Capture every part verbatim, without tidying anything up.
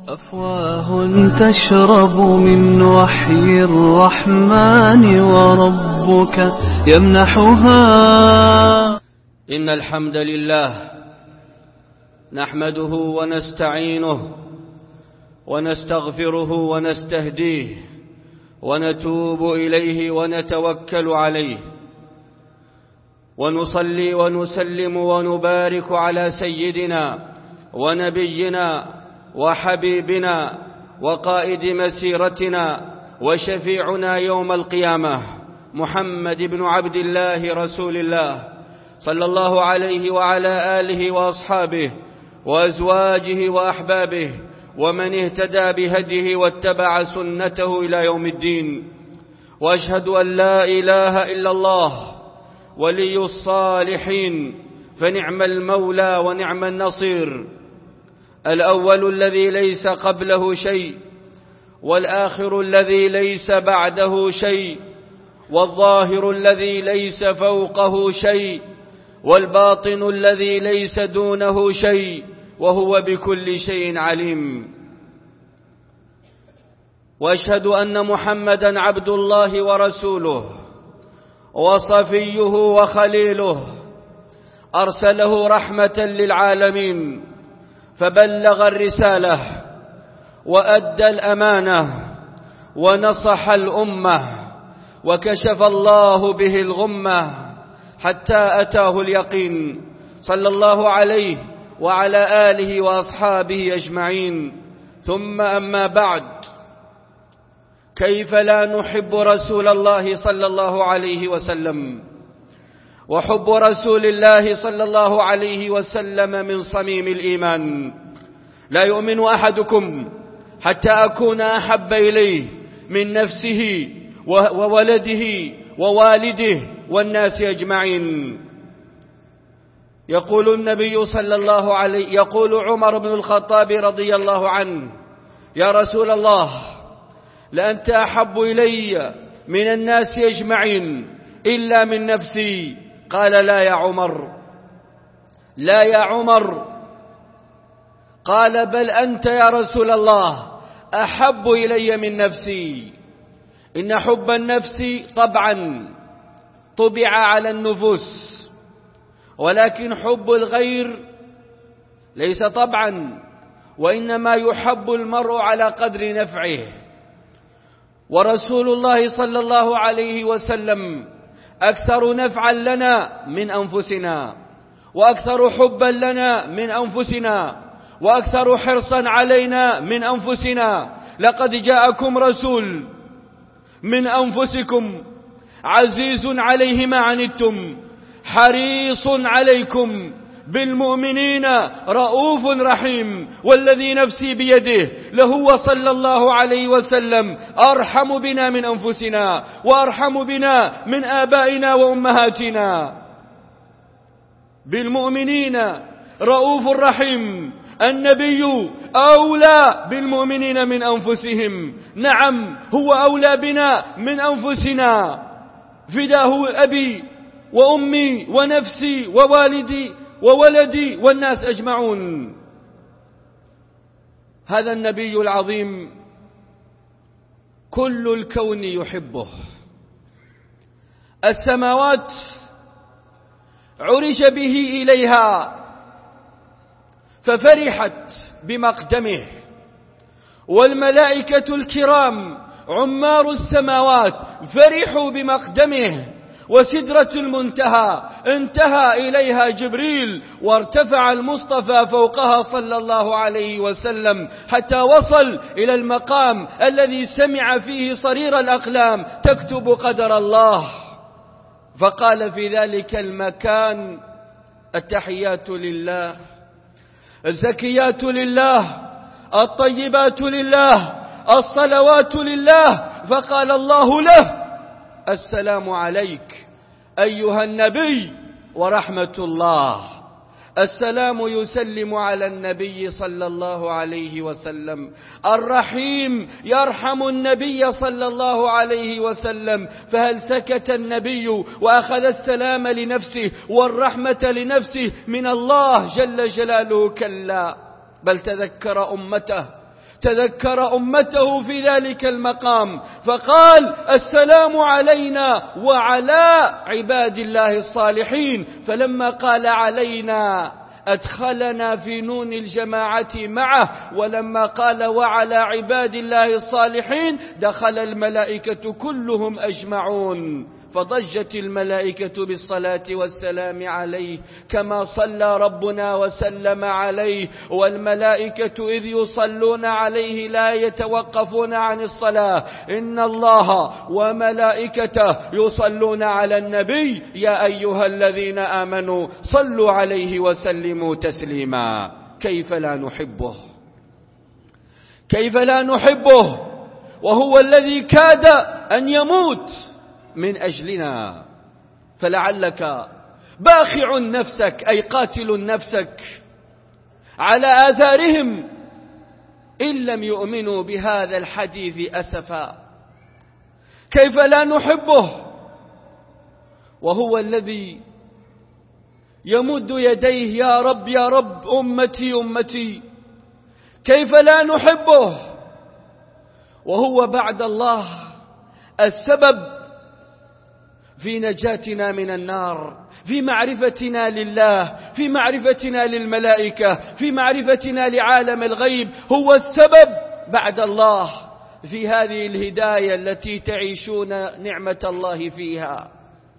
أفواه تشرب من وحي الرحمن وربك يمنحها. إن الحمد لله نحمده ونستعينه ونستغفره ونستهديه ونتوب إليه ونتوكل عليه، ونصلي ونسلم ونبارك على سيدنا ونبينا وحبيبنا وقائد مسيرتنا وشفيعنا يوم القيامة محمد بن عبد الله رسول الله صلى الله عليه وعلى آله وأصحابه وأزواجه وأحبابه ومن اهتدى بهديه واتبع سنته إلى يوم الدين. وأشهد أن لا إله إلا الله ولي الصالحين، فنعم المولى ونعم النصير، الأول الذي ليس قبله شيء، والآخر الذي ليس بعده شيء، والظاهر الذي ليس فوقه شيء، والباطن الذي ليس دونه شيء، وهو بكل شيء عليم. وأشهد أن محمدًا عبد الله ورسوله وصفيه وخليله، أرسله رحمة للعالمين، فبلغ الرسالة وأدى الأمانة ونصح الأمة، وكشف الله به الغمة حتى أتاه اليقين، صلى الله عليه وعلى آله وأصحابه أجمعين. ثم أما بعد، كيف لا نحب رسول الله صلى الله عليه وسلم؟ وحب رسول الله صلى الله عليه وسلم من صميم الإيمان. لا يؤمن أحدكم حتى أكون أحب إليه من نفسه وولده ووالده والناس أجمعين. يقول النبي صلى الله عليه يقول عمر بن الخطاب رضي الله عنه: يا رسول الله، لأنت أحب إلي من الناس أجمعين إلا من نفسي. قال: لا يا عمر، لا يا عمر. قال: بل أنت يا رسول الله أحب إلي من نفسي. إن حب النفس طبعا طبع على النفوس، ولكن حب الغير ليس طبعا، وإنما يحب المرء على قدر نفعه. ورسول الله صلى الله عليه وسلم أكثر نفعا لنا من أنفسنا، وأكثر حبا لنا من أنفسنا، وأكثر حرصا علينا من أنفسنا. لقد جاءكم رسول من أنفسكم عزيز عليه ما عنتم حريص عليكم بالمؤمنين رؤوف رحيم، والذي نفسي بيده لهو صلى الله عليه وسلم أرحم بنا من أنفسنا، وأرحم بنا من آبائنا وأمهاتنا. بالمؤمنين رؤوف رحيم. النبي أولى بالمؤمنين من أنفسهم. نعم، هو أولى بنا من أنفسنا. فداه أبي وأمي ونفسي ووالدي وولدي والناس أجمعون. هذا النبي العظيم كل الكون يحبه. السماوات عرج به إليها ففرحت بمقدمه، والملائكة الكرام عمار السماوات فرحوا بمقدمه، وسدرة المنتهى انتهى إليها جبريل، وارتفع المصطفى فوقها صلى الله عليه وسلم حتى وصل إلى المقام الذي سمع فيه صرير الأقلام تكتب قدر الله. فقال في ذلك المكان: التحيات لله، الزكيات لله، الطيبات لله، الصلوات لله. فقال الله له: السلام عليك أيها النبي ورحمة الله. السلام يسلم على النبي صلى الله عليه وسلم. الرحيم يرحم النبي صلى الله عليه وسلم. فهل سكت النبي وأخذ السلام لنفسه والرحمة لنفسه من الله جل جلاله؟ كلا، بل تذكر أمته تذكر أمته في ذلك المقام فقال: السلام علينا وعلى عباد الله الصالحين. فلما قال علينا أدخلنا في نون الجماعة معه، ولما قال وعلى عباد الله الصالحين دخل الملائكة كلهم أجمعون، فضجت الملائكة بالصلاة والسلام عليه كما صلى ربنا وسلم عليه. والملائكة إذ يصلون عليه لا يتوقفون عن الصلاة، إن الله وملائكته يصلون على النبي يا أيها الذين آمنوا صلوا عليه وسلموا تسليما. كيف لا نحبه؟ كيف لا نحبه وهو الذي كاد أن يموت من أجلنا؟ فلعلك باخع نفسك أي قاتل نفسك على آثارهم إن لم يؤمنوا بهذا الحديث أسفا. كيف لا نحبه وهو الذي يمد يديه يا رب يا رب أمتي أمتي؟ كيف لا نحبه وهو بعد الله السبب في نجاتنا من النار، في معرفتنا لله، في معرفتنا للملائكة، في معرفتنا لعالم الغيب، هو السبب بعد الله في هذه الهداية التي تعيشون نعمة الله فيها.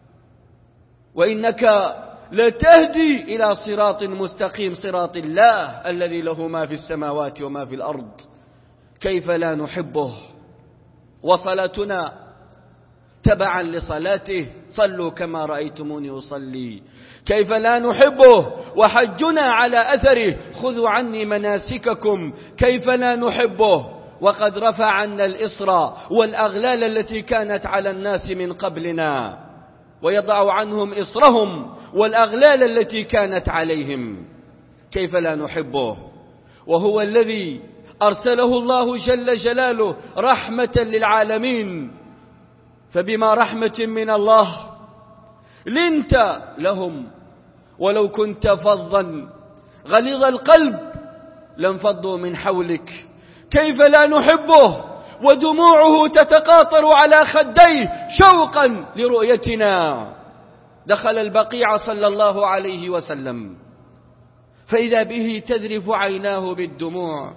وإنك لتهدي إلى صراط مستقيم، صراط الله الذي له ما في السماوات وما في الأرض. كيف لا نحبه وصلاتنا تبعا لصلاته، صلوا كما رأيتموني أصلي. كيف لا نحبه وحجنا على أثره، خذوا عني مناسككم. كيف لا نحبه وقد رفع عنا الإصر والأغلال التي كانت على الناس من قبلنا، ويضع عنهم إصرهم والأغلال التي كانت عليهم. كيف لا نحبه وهو الذي أرسله الله جل جلاله رحمة للعالمين، فبما رحمة من الله لنت لهم، ولو كنت فظا غليظ القلب لانفضوا من حولك. كيف لا نحبه ودموعه تتقاطر على خديه شوقا لرؤيتنا. دخل البقيع صلى الله عليه وسلم فإذا به تذرف عيناه بالدموع،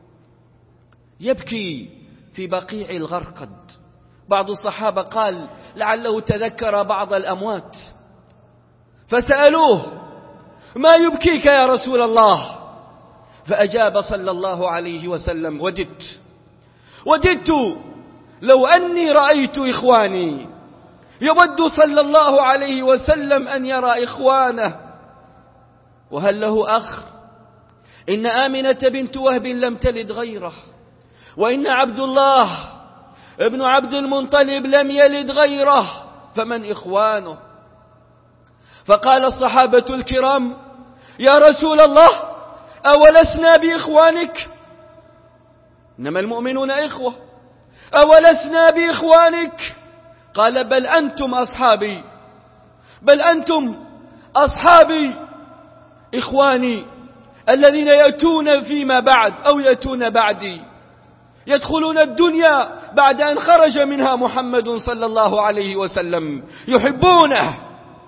يبكي في بقيع الغرقد. بعض الصحابة قال لعله تذكر بعض الأموات، فسألوه: ما يبكيك يا رسول الله؟ فأجاب صلى الله عليه وسلم: وددت وددت لو أني رأيت إخواني. يود صلى الله عليه وسلم أن يرى إخوانه. وهل له أخ؟ إن آمنة بنت وهب لم تلد غيره، وإن عبد الله ابن عبد المنطلب لم يلد غيره، فمن إخوانه؟ فقال الصحابة الكرام: يا رسول الله أولسنا بإخوانك؟ إنما المؤمنون إخوة، أولسنا بإخوانك؟ قال: بل أنتم أصحابي، بل أنتم أصحابي إخواني الذين يأتون فيما بعد أو يأتون بعدي، يدخلون الدنيا بعد أن خرج منها محمد صلى الله عليه وسلم، يحبونه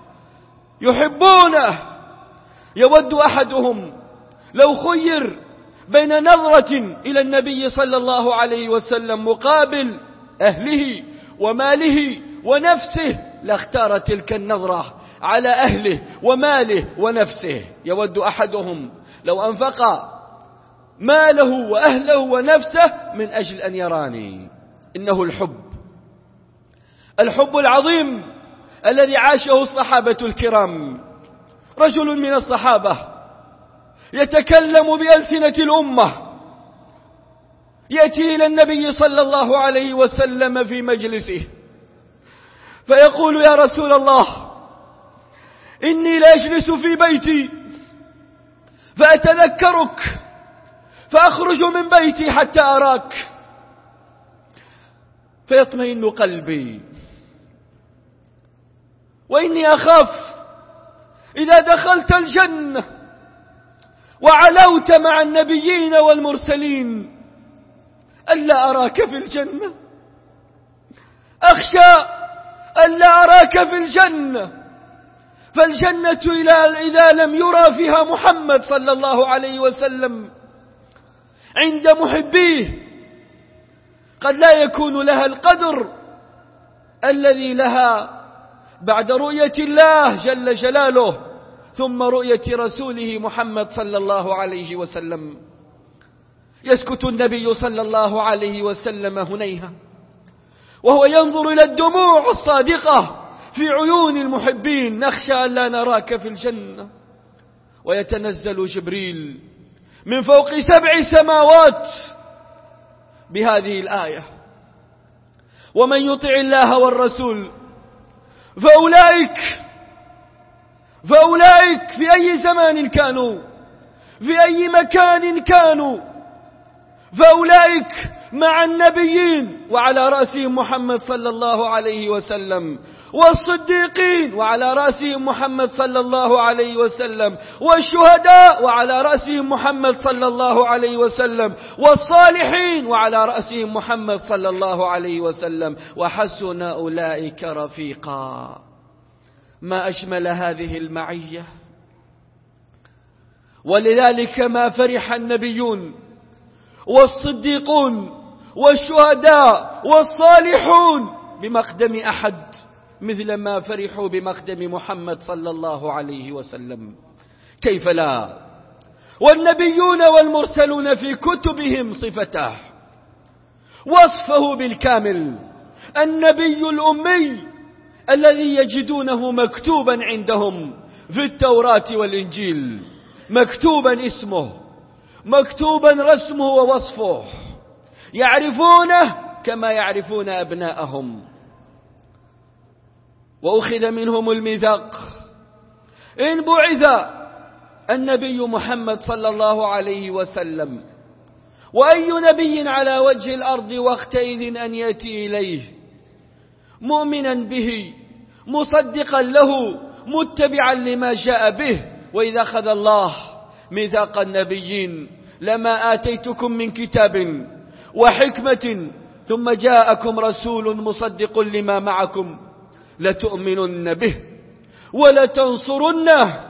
يحبونه يود أحدهم لو خير بين نظرة إلى النبي صلى الله عليه وسلم مقابل أهله وماله ونفسه لاختار تلك النظرة على أهله وماله ونفسه. يود أحدهم لو أنفق ماله وأهله ونفسه من أجل أن يراني. إنه الحب، الحب العظيم الذي عاشه الصحابة الكرام. رجل من الصحابة يتكلم بألسنة الأمة، يأتي إلى النبي صلى الله عليه وسلم في مجلسه فيقول: يا رسول الله إني لأجلس في بيتي فأتذكرك فأخرج من بيتي حتى أراك فيطمئن قلبي، وإني أخاف إذا دخلت الجنة وعلوت مع النبيين والمرسلين ألا أراك في الجنة، أخشى ألا أراك في الجنة. فالجنة إذا لم يرى فيها محمد صلى الله عليه وسلم عند محبيه قد لا يكون لها القدر الذي لها بعد رؤية الله جل جلاله ثم رؤية رسوله محمد صلى الله عليه وسلم. يسكت النبي صلى الله عليه وسلم هنيها وهو ينظر إلى الدموع الصادقة في عيون المحبين، نخشى ألا نراك في الجنة. ويتنزل جبريل من فوق سبع سماوات بهذه الآية: ومن يطع الله والرسول فأولئك فأولئك في أي زمان كانوا، في أي مكان كانوا، فأولئك مع النبيين وعلى رأسهم محمد صلى الله عليه وسلم، والصديقين وعلى رأسهم محمد صلى الله عليه وسلم، والشهداء وعلى رأسهم محمد صلى الله عليه وسلم، والصالحين وعلى رأسهم محمد صلى الله عليه وسلم، وحسن أولئك رفيقا. ما أجمل هذه المعية. ولذلك ما فرح النبيون والصديقون والشهداء والصالحون بمقدم أحد مثل ما فرحوا بمقدم محمد صلى الله عليه وسلم. كيف لا؟ والنبيون والمرسلون في كتبهم صفته وصفه بالكامل: النبي الأمي الذي يجدونه مكتوبا عندهم في التوراة والإنجيل، مكتوبا اسمه، مكتوبا رسمه ووصفه، يعرفونه كما يعرفون أبناءهم. وأخذ منهم الميثاق إن بعث النبي محمد صلى الله عليه وسلم، وأي نبي على وجه الأرض وقتئذ أن يأتي إليه مؤمنا به مصدقا له متبعا لما جاء به. وإذا أخذ الله ميثاق النبيين: لما آتيتكم من كتاب وحكمة ثم جاءكم رسول مصدق لما معكم لتؤمنن به ولتنصرنه.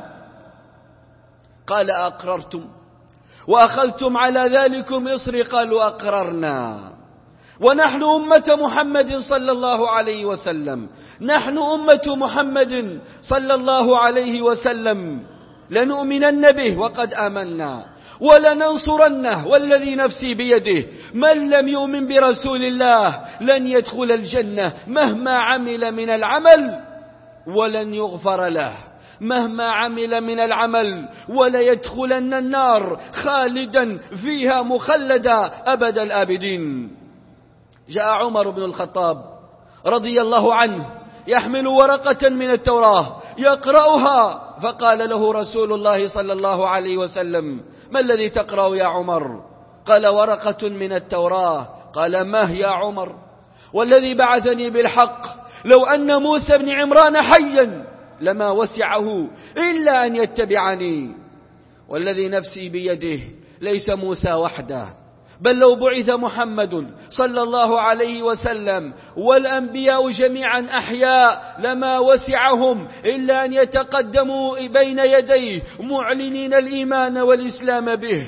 قال: أقررتم وأخذتم على ذلكم إصري؟ قالوا: أقررنا. ونحن أمة محمد صلى الله عليه وسلم، نحن أمة محمد صلى الله عليه وسلم، لنؤمنن به وقد آمنا ولننصرنه والذي نفسي بيده، من لم يؤمن برسول الله لن يدخل الجنة مهما عمل من العمل ولن يغفر له، مهما عمل من العمل، ولا يدخلن النار خالدا فيها مخلدا أبد الآبدين. جاء عمر بن الخطاب رضي الله عنه يحمل ورقة من التوراة يقرأها، فقال له رسول الله صلى الله عليه وسلم: ما الذي تقرأ يا عمر؟ قال: ورقة من التوراة. قال: ما يا عمر؟ والذي بعثني بالحق لو أن موسى بن عمران حيا لما وسعه إلا أن يتبعني، والذي نفسي بيده ليس موسى وحده، بل لو بعث محمد صلى الله عليه وسلم والأنبياء جميعا أحياء لما وسعهم إلا أن يتقدموا بين يديه معلنين الإيمان والإسلام به،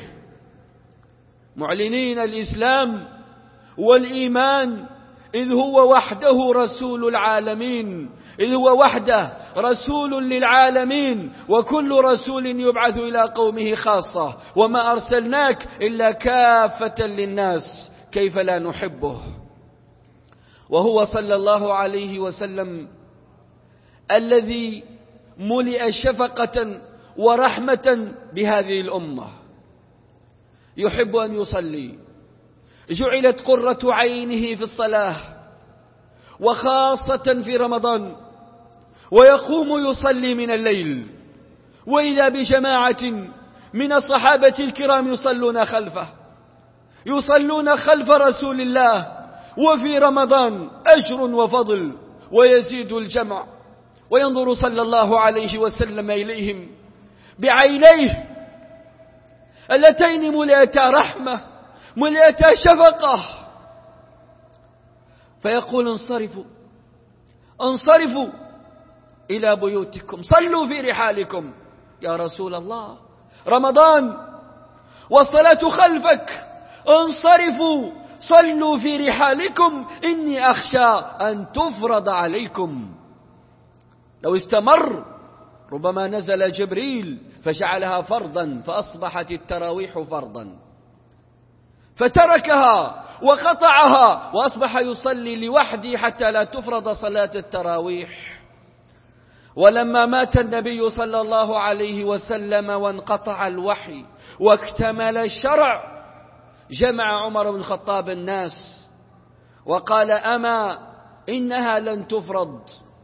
معلنين الإسلام والإيمان، إذ هو وحده رسول العالمين، إذ هو وحده رسول للعالمين، وكل رسول يبعث إلى قومه خاصة، وما أرسلناك إلا كافة للناس، كيف لا نحبه؟ وهو صلى الله عليه وسلم الذي ملئ شفقة ورحمة بهذه الأمة، يحب أن يصلي، جعلت قرة عينه في الصلاة وخاصة في رمضان، ويقوم يصلي من الليل، وإذا بجماعة من الصحابة الكرام يصلون خلفه، يصلون خلف رسول الله، وفي رمضان أجر وفضل ويزيد الجمع. وينظر صلى الله عليه وسلم إليهم بعينيه اللتين ملئتا رحمة مليتا شفقة، فيقول انصرفوا انصرفوا إلى بيوتكم، صلوا في رحالكم. يا رسول الله، رمضان والصلاة خلفك، انصرفوا صلوا في رحالكم إني أخشى أن تفرض عليكم. لو استمر ربما نزل جبريل فجعلها فرضا، فأصبحت التراويح فرضا، فتركها وقطعها وأصبح يصلي لوحده حتى لا تفرض صلاة التراويح. ولما مات النبي صلى الله عليه وسلم وانقطع الوحي واكتمل الشرع، جمع عمر بن الخطاب الناس وقال أما إنها لن تفرض،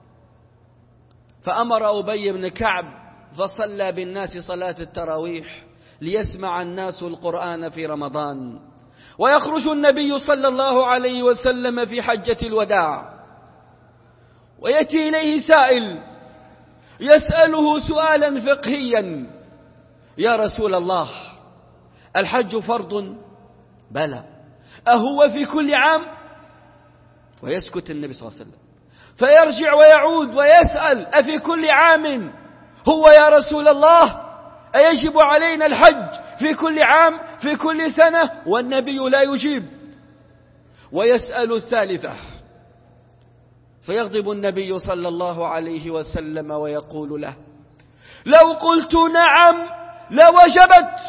فأمر أبي بن كعب فصلى بالناس صلاة التراويح ليسمع الناس القرآن في رمضان. ويخرج النبي صلى الله عليه وسلم في حجة الوداع، ويأتي إليه سائل يسأله سؤالا فقهيا: يا رسول الله، الحج فرض؟ بلى. أهو في كل عام؟ ويسكت النبي صلى الله عليه وسلم، فيرجع ويعود ويسأل: أفي كل عام هو يا رسول الله؟ أيجب علينا الحج في كل عام في كل سنة؟ والنبي لا يجيب. ويسأل الثالثة، فيغضب النبي صلى الله عليه وسلم ويقول له: لو قلت نعم لوجبت،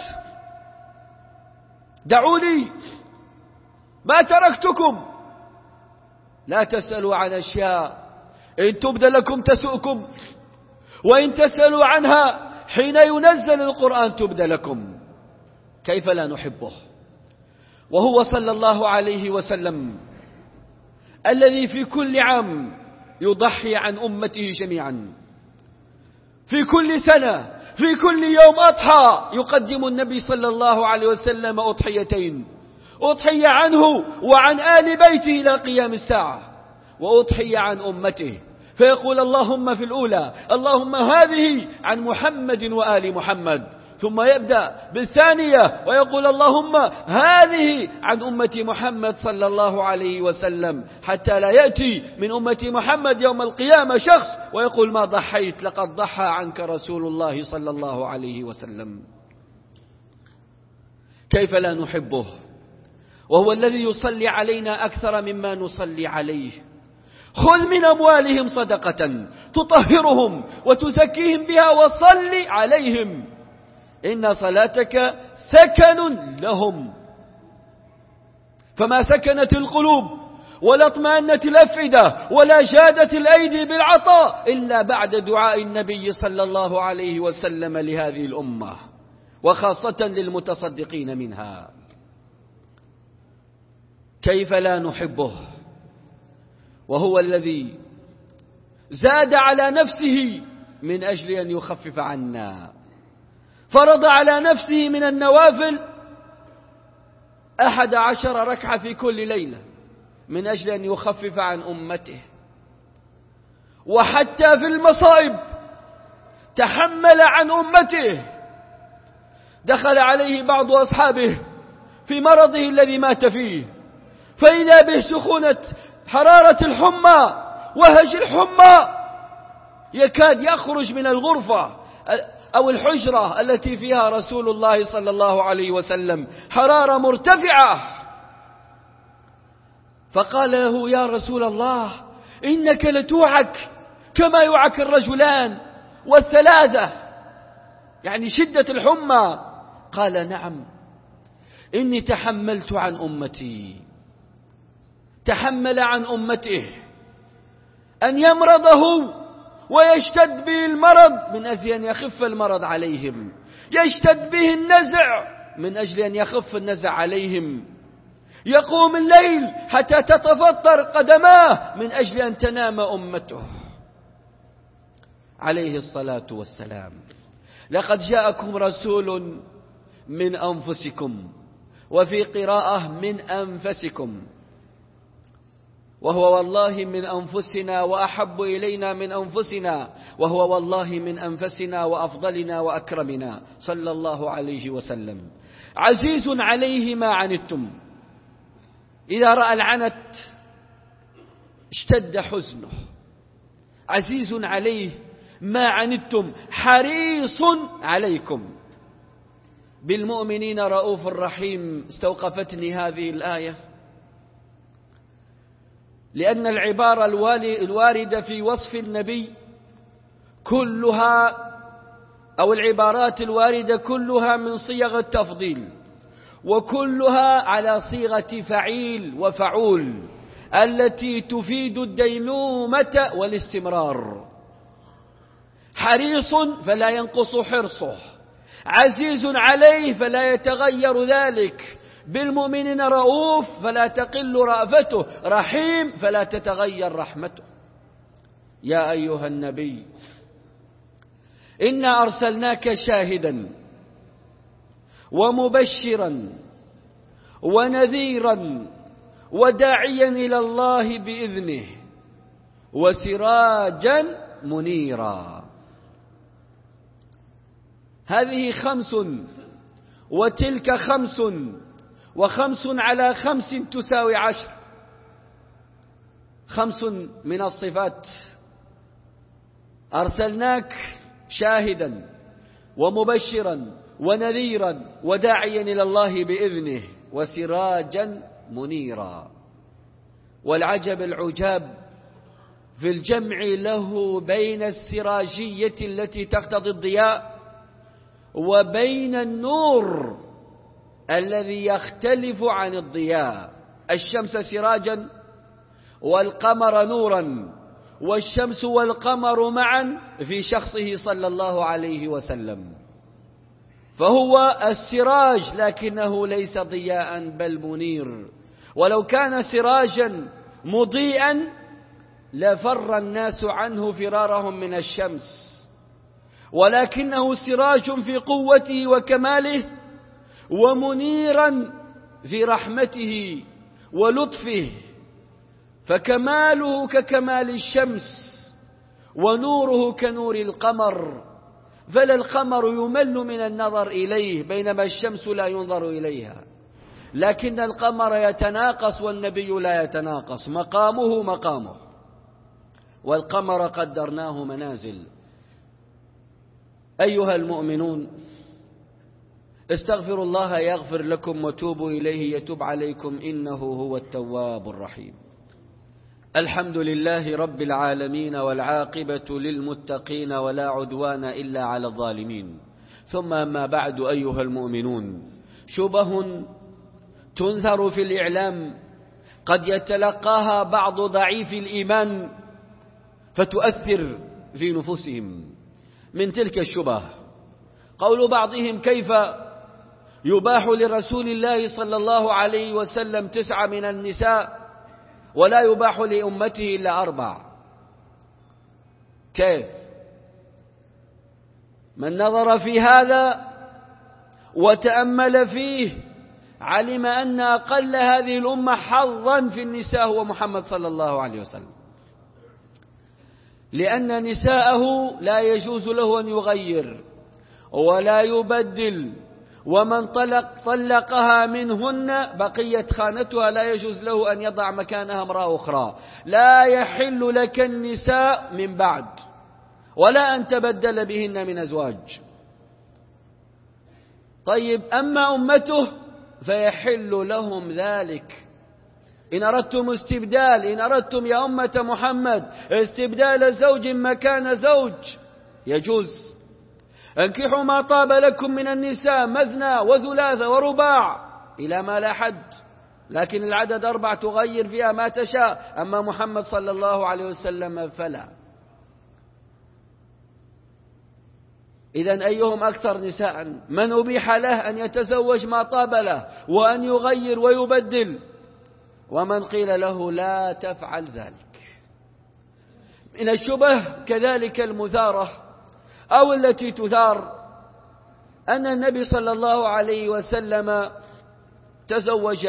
دعوني ما تركتكم، لا تسألوا عن أشياء إن تبد لكم تسؤكم، وإن تسألوا عنها حين ينزل القرآن تبد لكم. كيف لا نحبه وهو صلى الله عليه وسلم الذي في كل عام يضحي عن أمته جميعا، في كل سنة في كل يوم أضحى يقدم النبي صلى الله عليه وسلم أضحيتين: أضحي عنه وعن آل بيته إلى قيام الساعة، وأضحي عن أمته، فيقول اللهم في الأولى اللهم هذه عن محمد وآل محمد، ثم يبدأ بالثانية ويقول اللهم هذه عن أمة محمد صلى الله عليه وسلم، حتى لا يأتي من أمة محمد يوم القيامة شخص ويقول ما ضحيت، لقد ضحى عنك رسول الله صلى الله عليه وسلم. كيف لا نحبه وهو الذي يصلي علينا أكثر مما نصلي عليه؟ خذ من أموالهم صدقة تطهرهم وتزكيهم بها وصل عليهم إن صلاتك سكن لهم. فما سكنت القلوب ولا اطمأنت الأفئدة ولا جادت الأيدي بالعطاء إلا بعد دعاء النبي صلى الله عليه وسلم لهذه الأمة، وخاصة للمتصدقين منها. كيف لا نحبه وهو الذي زاد على نفسه من أجل أن يخفف عنا، فرض على نفسه من النوافل أحد عشر ركعة في كل ليلة من أجل أن يخفف عن أمته. وحتى في المصائب تحمل عن أمته. دخل عليه بعض أصحابه في مرضه الذي مات فيه، فإذا به سخونة حرارة الحمى وهج الحمى، يكاد يخرج من الغرفة أو الحجرة التي فيها رسول الله صلى الله عليه وسلم، حرارة مرتفعة. فقال له يا رسول الله إنك لتوعك كما يوعك الرجلان والثلاثة، يعني شدة الحمى. قال نعم إني تحملت عن أمتي. تحمل عن أمته أن يمرضه ويشتد به المرض من أجل أن يخف المرض عليهم، يشتد به النزع من أجل أن يخف النزع عليهم، يقوم الليل حتى تتفطر قدماه من أجل أن تنام أمته عليه الصلاة والسلام. لقد جاءكم رسول من أنفسكم، وفي قراءة من أنفسكم، وهو والله من أنفسنا وأحب إلينا من أنفسنا، وهو والله من أنفسنا وأفضلنا وأكرمنا صلى الله عليه وسلم. عزيز عليه ما عنتم. إذا رأى العنت اشتد حزنه. عزيز عليه ما عنتم حريص عليكم بالمؤمنين رؤوف رحيم. استوقفتني هذه الآية لأن العبارة الواردة في وصف النبي كلها أو العبارات الواردة كلها من صيغ التفضيل، وكلها على صيغة فعيل وفعول التي تفيد الديمومة والاستمرار. حريص فلا ينقص حرصه، عزيز عليه فلا يتغير ذلك، بالمؤمنين رؤوف فلا تقل رأفته، رحيم فلا تتغير رحمته. يا أيها النبي إنا أرسلناك شاهدا ومبشرا ونذيرا وداعيا إلى الله بإذنه وسراجا منيرا. هذه خمس وتلك خمس وخمس على خمس تساوي عشر. خمس من الصفات: أرسلناك شاهدا ومبشرا ونذيرا وداعيا إلى الله بإذنه وسراجا منيرا. والعجب العجاب في الجمع له بين السراجية التي تقتضي الضياء وبين النور الذي يختلف عن الضياء. الشمس سراجا والقمر نورا، والشمس والقمر معا في شخصه صلى الله عليه وسلم، فهو السراج لكنه ليس ضياء بل منير. ولو كان سراجا مضيئا لفر الناس عنه فرارهم من الشمس، ولكنه سراج في قوته وكماله ومنيرا في رحمته ولطفه، فكماله ككمال الشمس ونوره كنور القمر، فلا القمر يمل من النظر إليه بينما الشمس لا ينظر إليها، لكن القمر يتناقص والنبي لا يتناقص، مقامه مقامه. والقمر قدرناه منازل. أيها المؤمنون استغفروا الله يغفر لكم وتوبوا إليه يتوب عليكم إنه هو التواب الرحيم. الحمد لله رب العالمين والعاقبة للمتقين ولا عدوان إلا على الظالمين. ثم أما بعد أيها المؤمنون، شبه تنثر في الإعلام قد يتلقاها بعض ضعيف الإيمان فتؤثر في نفوسهم. من تلك الشبه قول بعضهم: كيف يباح لرسول الله صلى الله عليه وسلم تسعة من النساء ولا يباح لأمته إلا أربع؟ كيف؟ من نظر في هذا وتأمل فيه علم أن أقل هذه الأمة حظا في النساء هو محمد صلى الله عليه وسلم، لأن نساءه لا يجوز له أن يغير ولا يبدل، ومن طلق طلقها منهن بقيت خانتها لا يجوز له أن يضع مكانها امرأة أخرى. لا يحل لك النساء من بعد ولا أن تبدل بهن من أزواج. طيب، أما أمته فيحل لهم ذلك. إن أردتم استبدال، إن أردتم يا أمة محمد استبدال زوج مكان زوج يجوز. انكحوا ما طاب لكم من النساء مثنى وثلاث ورباع إلى ما لا حد، لكن العدد أربع تغير فيها ما تشاء. أما محمد صلى الله عليه وسلم فلا. إذن أيهم أكثر نساء؟ من أبيح له أن يتزوج ما طاب له وأن يغير ويبدل، ومن قيل له لا تفعل ذلك. من الشبه كذلك المثارة أو التي تثار أن النبي صلى الله عليه وسلم تزوج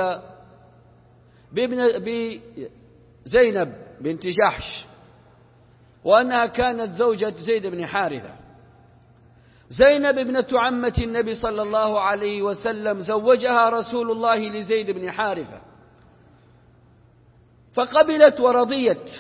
بزينب بنت جحش، وأنها كانت زوجة زيد بن حارثة، زينب ابنة عمة النبي صلى الله عليه وسلم زوجها رسول الله لزيد بن حارثة، فقبلت ورضيت،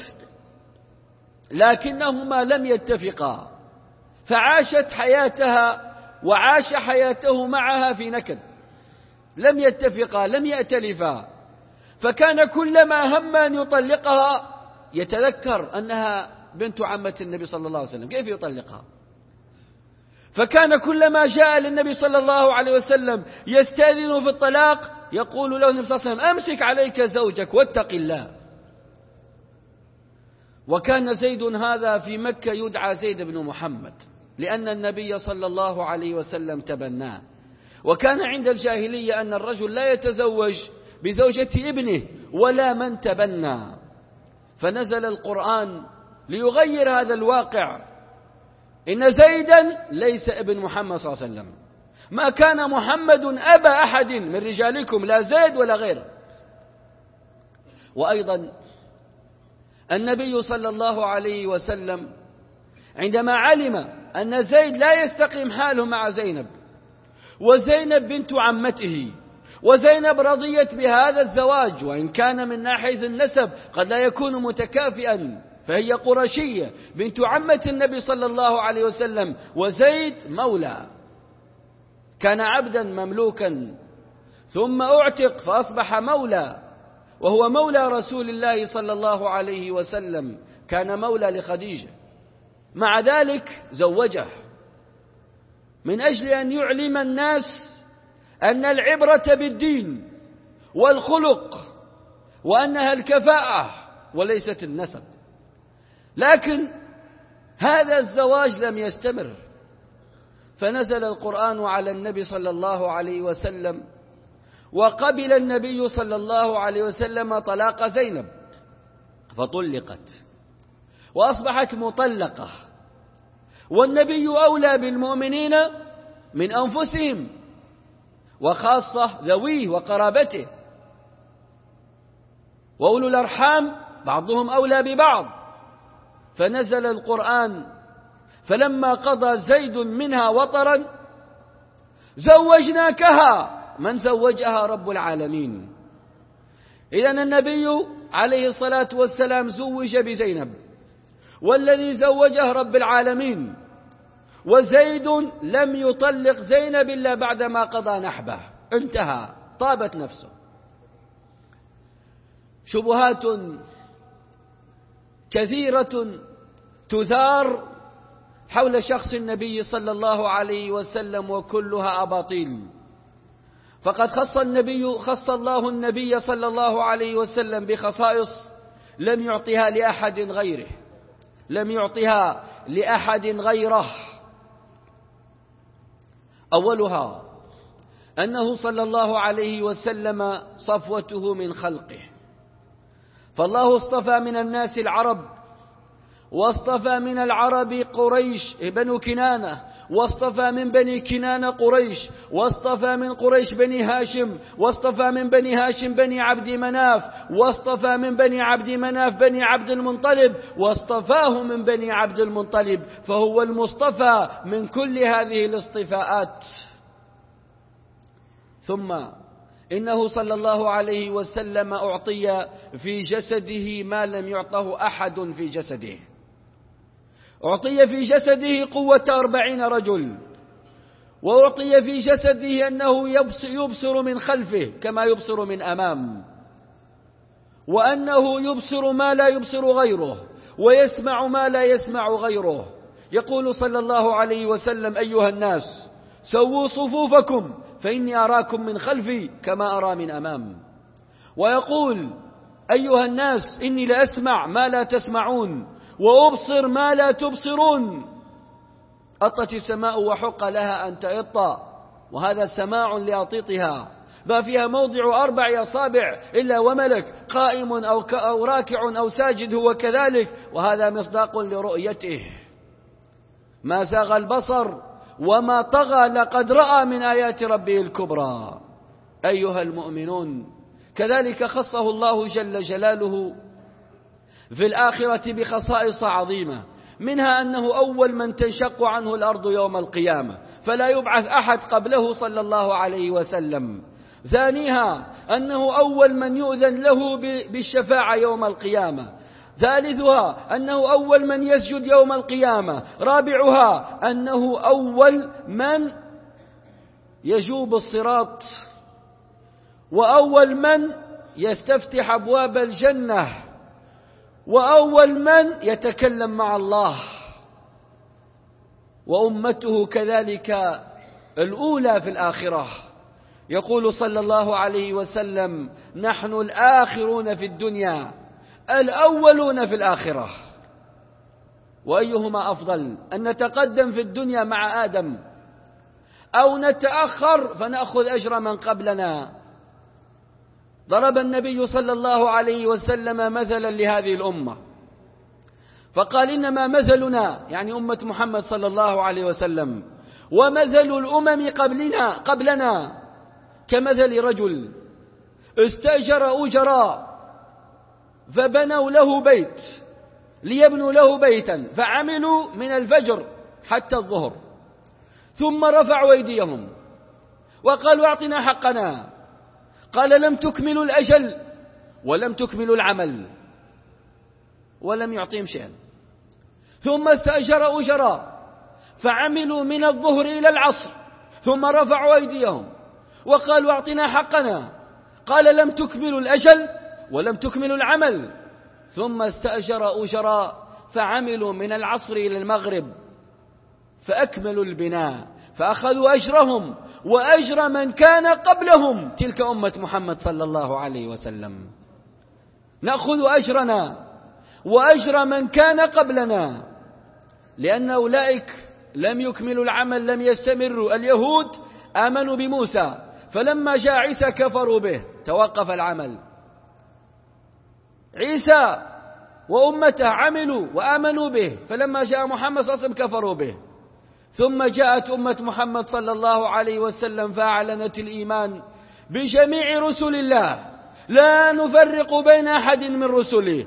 لكنهما لم يتفقا، فعاشت حياتها وعاش حياته معها في نكد، لم يتفقا، لم يأتلفا، فكان كلما هم أن يطلقها يتذكر أنها بنت عمة النبي صلى الله عليه وسلم، كيف يطلقها؟ فكان كلما جاء للنبي صلى الله عليه وسلم يستأذن في الطلاق يقول له النبي صلى الله عليه وسلم: أمسك عليك زوجك واتق الله. وكان زيد هذا في مكة يدعى زيد بن محمد، لأن النبي صلى الله عليه وسلم تبناه. وكان عند الجاهلية أن الرجل لا يتزوج بزوجة ابنه ولا من تبنى، فنزل القرآن ليغير هذا الواقع. إن زيدا ليس ابن محمد صلى الله عليه وسلم، ما كان محمد أبا أحد من رجالكم، لا زيد ولا غير. وأيضا النبي صلى الله عليه وسلم عندما علم أن زيد لا يستقيم حاله مع زينب، وزينب بنت عمته، وزينب رضيت بهذا الزواج، وإن كان من ناحية النسب قد لا يكون متكافئا، فهي قرشية بنت عمة النبي صلى الله عليه وسلم، وزيد مولى، كان عبدا مملوكا ثم أعتق فأصبح مولى، وهو مولى رسول الله صلى الله عليه وسلم، كان مولى لخديجة. مع ذلك زوجه من أجل أن يعلم الناس أن العبرة بالدين والخلق، وأنها الكفاءة وليست النسب. لكن هذا الزواج لم يستمر، فنزل القرآن على النبي صلى الله عليه وسلم، وقبل النبي صلى الله عليه وسلم طلاق زينب، فطلقت وأصبحت مطلقة، والنبي أولى بالمؤمنين من أنفسهم، وخاصة ذويه وقرابته، وأولو الأرحام بعضهم أولى ببعض. فنزل القرآن: فلما قضى زيد منها وطرا زوجناكها. من زوجها؟ رب العالمين. إذن النبي عليه الصلاة والسلام زوج بزينب، والذي زوجه رب العالمين، وزيد لم يطلق زينب إلا بعدما قضى نحبه، انتهى، طابت نفسه. شبهات كثيرة تثار حول شخص النبي صلى الله عليه وسلم، وكلها أباطيل. فقد خص النبي خص الله النبي صلى الله عليه وسلم بخصائص لم يعطها لأحد غيره، لم يعطها لأحد غيره. أولها أنه صلى الله عليه وسلم صفوته من خلقه، فالله اصطفى من الناس العرب، واصطفى من العرب قريش بنو كنانة، واصطفى من بني كنانة قريش، واصطفى من قريش بني هاشم، واصطفى من بني هاشم بني عبد مناف، واصطفى من بني عبد مناف بني عبد المنطلب، واصطفاه من بني عبد المنطلب، فهو المصطفى من كل هذه الاصطفاءات. ثم إنه صلى الله عليه وسلم أعطي في جسده ما لم يعطه أحد في جسده، أعطي في جسده قوة أربعين رجل، وأعطي في جسده أنه يبصر من خلفه كما يبصر من أمام، وأنه يبصر ما لا يبصر غيره، ويسمع ما لا يسمع غيره. يقول صلى الله عليه وسلم: أيها الناس سووا صفوفكم فإني أراكم من خلفي كما أرى من أمام. ويقول: أيها الناس إني لأسمع ما لا تسمعون، وأبصر ما لا تبصرون. أطت السماء وحق لها أن تئط، وهذا سماع لأطيطها، ما فيها موضع أربع أصابع إلا وملك قائم أو, أو راكع أو ساجد هو كذلك، وهذا مصداق لرؤيته. ما زاغ البصر وما طغى، لقد رأى من آيات ربه الكبرى. أيها المؤمنون، كذلك خصه الله جل جلاله في الآخرة بخصائص عظيمة، منها أنه أول من تنشق عنه الأرض يوم القيامة فلا يبعث أحد قبله صلى الله عليه وسلم. ثانيها أنه أول من يؤذن له بالشفاعة يوم القيامة. ثالثها أنه أول من يسجد يوم القيامة. رابعها أنه أول من يجوب الصراط، وأول من يستفتح أبواب الجنة، وأول من يتكلم مع الله. وأمته كذلك الأولى في الآخرة. يقول صلى الله عليه وسلم: نحن الآخرون في الدنيا الأولون في الآخرة. وأيهما أفضل، أن نتقدم في الدنيا مع آدم أو نتأخر فنأخذ أجر من قبلنا؟ ضرب النبي صلى الله عليه وسلم مثلا لهذه الأمة فقال: إنما مثلنا، يعني أمة محمد صلى الله عليه وسلم، ومثل الأمم قبلنا قبلنا كمثل رجل استأجر أجراء فبنوا له بيت ليبنوا له بيتا، فعملوا من الفجر حتى الظهر، ثم رفعوا أيديهم وقالوا: أعطنا حقنا. قال: لم تكملوا الأجل ولم تكملوا العمل، ولم يعطيهم شيئا. ثم استأجر أجراء فعملوا من الظهر إلى العصر، ثم رفعوا أيديهم وقالوا: أعطنا حقنا. قال: لم تكملوا الأجل ولم تكملوا العمل. ثم استأجر أجراء فعملوا من العصر إلى المغرب فأكملوا البناء، فأخذوا أجرهم وأجر من كان قبلهم. تلك أمة محمد صلى الله عليه وسلم. نأخذ أجرنا وأجر من كان قبلنا، لأن أولئك لم يكملوا العمل، لم يستمروا. اليهود آمنوا بموسى، فلما جاء عيسى كفروا به، توقف العمل. عيسى وأمته عملوا وآمنوا به، فلما جاء محمد صلى الله عليه وسلم كفروا به. ثم جاءت أمة محمد صلى الله عليه وسلم فأعلنت الإيمان بجميع رسل الله، لا نفرق بين أحد من رسله.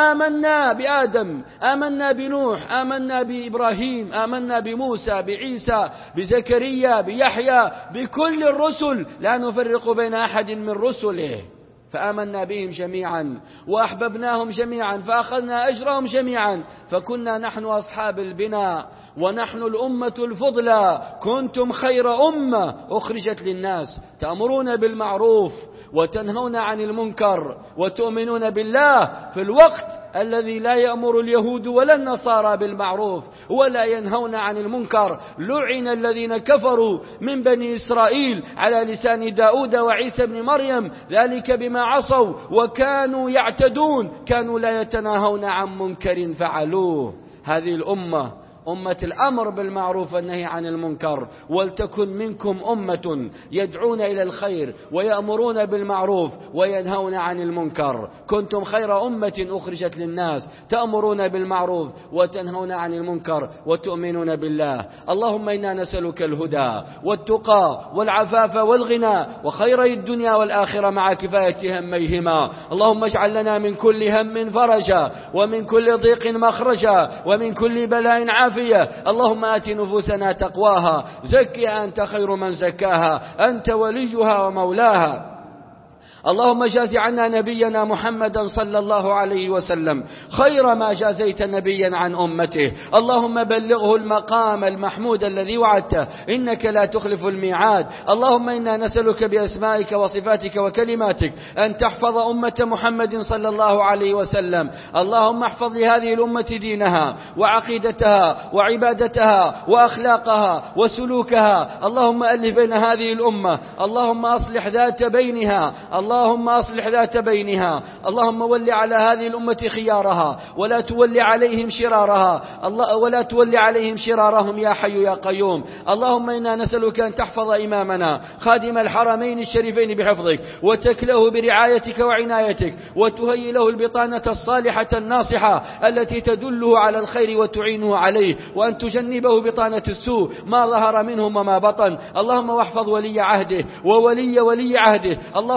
آمنا بآدم، آمنا بنوح، آمنا بإبراهيم، آمنا بموسى، بعيسى، بزكريا، بيحيى، بكل الرسل، لا نفرق بين أحد من رسله. فآمنا بهم جميعا وأحببناهم جميعا فأخذنا أجرهم جميعا، فكنا نحن أصحاب البناء ونحن الأمة الفضلى. كنتم خير أمة أخرجت للناس، تأمرون بالمعروف وتنهون عن المنكر وتؤمنون بالله في الوقت الذي لا يأمر اليهود ولا النصارى بالمعروف ولا ينهون عن المنكر. لعن الذين كفروا من بني إسرائيل على لسان داود وعيسى بن مريم، ذلك بما عصوا وكانوا يعتدون، كانوا لا يتناهون عن منكر فعلوه. هذه الأمة أمة الأمر بالمعروف والنهي عن المنكر، ولتكن منكم أمة يدعون إلى الخير ويأمرون بالمعروف وينهون عن المنكر. كنتم خير أمة أخرجت للناس، تأمرون بالمعروف وتنهون عن المنكر وتؤمنون بالله. اللهم إنا نسألك الهدى والتقى والعفاف والغنى وخيري الدنيا والآخرة مع كفاية هميهما. اللهم اجعل لنا من كل هم فرجا ومن كل ضيق مخرجا ومن كل بلاء عافية. اللهم آت نفوسنا تقواها، زكها أنت خير من زكاها، أنت وليها ومولاها. اللهم جاز عنا نبينا محمدا صلى الله عليه وسلم خير ما جازيت نبيا عن أمته. اللهم بلغه المقام المحمود الذي وعدته، إنك لا تخلف الميعاد. اللهم إنا نسألك بأسمائك وصفاتك وكلماتك أن تحفظ أمة محمد صلى الله عليه وسلم. اللهم احفظ لهذه الأمة دينها وعقيدتها وعبادتها وأخلاقها وسلوكها. اللهم ألف بين هذه الأمة، اللهم أصلح ذات بينها، اللهم أصلح ذات بينها. اللهم ول على هذه الأمة خيارها ولا تول عليهم شرارها، الله ولا تول عليهم شرارهم يا حي يا قيوم. اللهم إنا نسألك أن تحفظ إمامنا خادم الحرمين الشريفين بحفظك، وتكله برعايتك وعنايتك، وتهيئ له البطانة الصالحة الناصحة التي تدله على الخير وتعينه عليه، وأن تجنبه بطانة السوء ما ظهر منه وما بطن. اللهم واحفظ ولي عهده وولي ولي عهده. اللهم خذ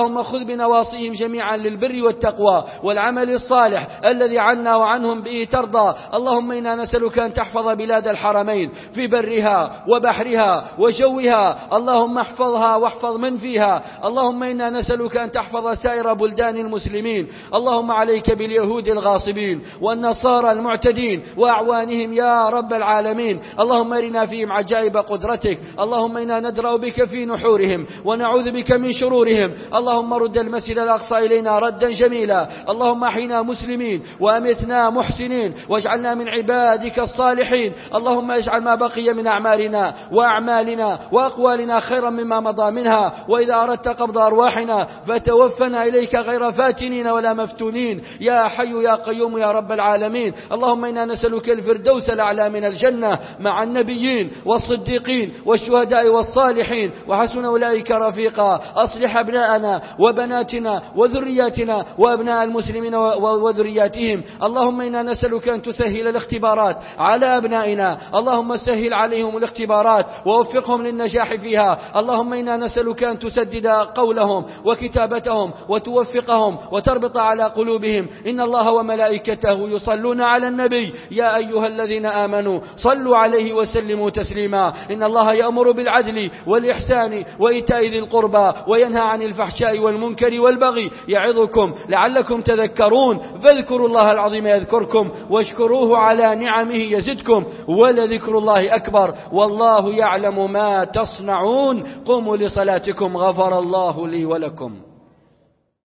بنواصيهم جميعا للبر والتقوى والعمل الصالح الذي عنا وعنهم به ترضى. اللهم إنا نسألك أن تحفظ بلاد الحرمين في برها وبحرها وجوها، اللهم احفظها واحفظ من فيها. اللهم إنا نسألك أن تحفظ سائر بلدان المسلمين. اللهم عليك باليهود الغاصبين والنصارى المعتدين وأعوانهم يا رب العالمين. اللهم ارنا فيهم عجائب قدرتك. اللهم إنا ندرأ بك في نحورهم ونعوذ بك من شرورهم. اللهم رد المسجد الأقصى إلينا ردا جميلا. اللهم أحينا مسلمين وأمتنا محسنين واجعلنا من عبادك الصالحين. اللهم اجعل ما بقي من أعمالنا وأعمالنا وأقوالنا خيرا مما مضى منها، وإذا أردت قبض أرواحنا فتوفنا إليك غير فاتنين ولا مفتونين يا حي يا قيوم يا رب العالمين. اللهم إنا نسألك الفردوس الأعلى من الجنة مع النبيين والصديقين والشهداء والصالحين وحسن أولئك رفيقا. أصلح أبناءنا وبناتنا وذرياتنا وأبناء المسلمين وذرياتهم. اللهم إنا نسألك أن تسهل الاختبارات على أبنائنا. اللهم سهل عليهم الاختبارات ووفقهم للنجاح فيها. اللهم إنا نسألك أن تسدد قولهم وكتابتهم وتوفقهم وتربط على قلوبهم. إن الله وملائكته يصلون على النبي يا أيها الذين آمنوا صلوا عليه وسلموا تسليما. إن الله يأمر بالعدل والإحسان وإيتاء ذي القربى وينهى عن الفحشاء والمنكر والبغي يعظكم لعلكم تذكرون. فاذكروا الله العظيم يذكركم واشكروه على نعمه يزدكم ولذكر الله أكبر والله يعلم ما تصنعون. قوموا لصلاتكم غفر الله لي ولكم.